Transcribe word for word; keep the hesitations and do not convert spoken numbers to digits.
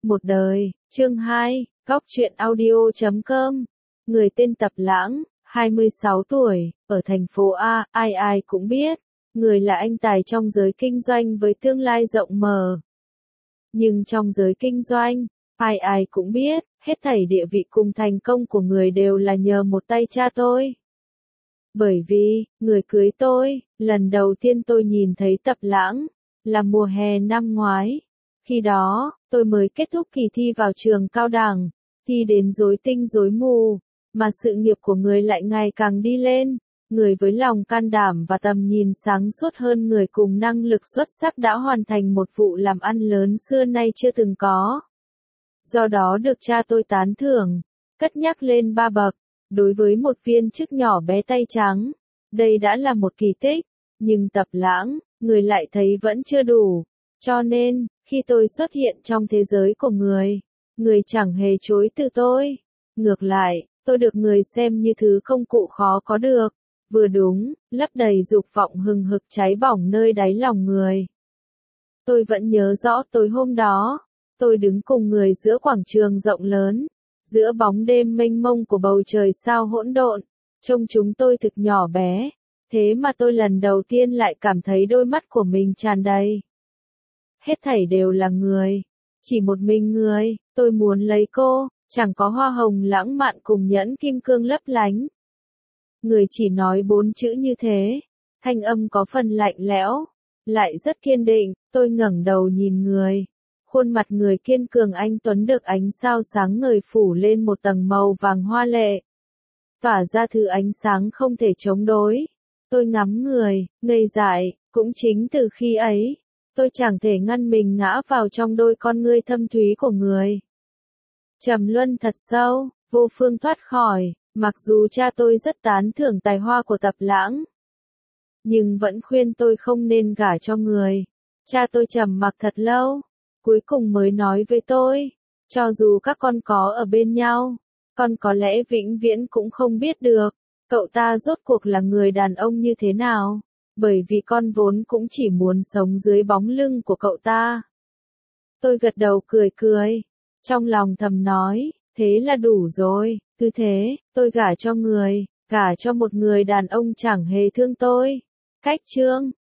Một đời, chương hai, góc truyện audio chấm com. Người tên Tập Lãng, hai mươi sáu tuổi, ở thành phố A, ai ai cũng biết. Người là anh tài trong giới kinh doanh với tương lai rộng mở. Nhưng trong giới kinh doanh, ai ai cũng biết, hết thảy địa vị cùng thành công của người đều là nhờ một tay cha tôi. Bởi vì, người cưới tôi, lần đầu tiên tôi nhìn thấy Tập Lãng, là mùa hè năm ngoái. Khi đó, tôi mới kết thúc kỳ thi vào trường cao đẳng, thi đến rối tinh rối mù, mà sự nghiệp của người lại ngày càng đi lên. Người với lòng can đảm và tầm nhìn sáng suốt hơn người cùng năng lực xuất sắc đã hoàn thành một vụ làm ăn lớn xưa nay chưa từng có. Do đó được cha tôi tán thưởng, cất nhắc lên ba bậc. Đối với một viên chức nhỏ bé tay trắng, đây đã là một kỳ tích, nhưng Tập Lãng, người lại thấy vẫn chưa đủ. Cho nên, khi tôi xuất hiện trong thế giới của người, người chẳng hề chối từ tôi. Ngược lại, tôi được người xem như thứ công cụ khó có được, vừa đúng, lấp đầy dục vọng hừng hực cháy bỏng nơi đáy lòng người. Tôi vẫn nhớ rõ tối hôm đó, tôi đứng cùng người giữa quảng trường rộng lớn, giữa bóng đêm mênh mông của bầu trời sao hỗn độn, trông chúng tôi thực nhỏ bé, thế mà tôi lần đầu tiên lại cảm thấy đôi mắt của mình tràn đầy. Hết thảy đều là người, chỉ một mình người, tôi muốn lấy cô, chẳng có hoa hồng lãng mạn cùng nhẫn kim cương lấp lánh. Người chỉ nói bốn chữ như thế, thanh âm có phần lạnh lẽo, lại rất kiên định. Tôi ngẩng đầu nhìn người, khuôn mặt người kiên cường anh tuấn được ánh sao sáng ngời phủ lên một tầng màu vàng hoa lệ, tỏa ra thứ ánh sáng không thể chống đối. Tôi ngắm người, ngây dại, cũng chính từ khi ấy, tôi chẳng thể ngăn mình ngã vào trong đôi con ngươi thâm thúy của người. Trầm luân thật sâu, vô phương thoát khỏi, mặc dù cha tôi rất tán thưởng tài hoa của Tập Lãng, nhưng vẫn khuyên tôi không nên gả cho người. Cha tôi trầm mặc thật lâu, cuối cùng mới nói với tôi, cho dù các con có ở bên nhau, con có lẽ vĩnh viễn cũng không biết được, cậu ta rốt cuộc là người đàn ông như thế nào, bởi vì con vốn cũng chỉ muốn sống dưới bóng lưng của cậu ta. Tôi gật đầu cười cười, trong lòng thầm nói, thế là đủ rồi, cứ thế, tôi gả cho người, gả cho một người đàn ông chẳng hề thương tôi. Cách chương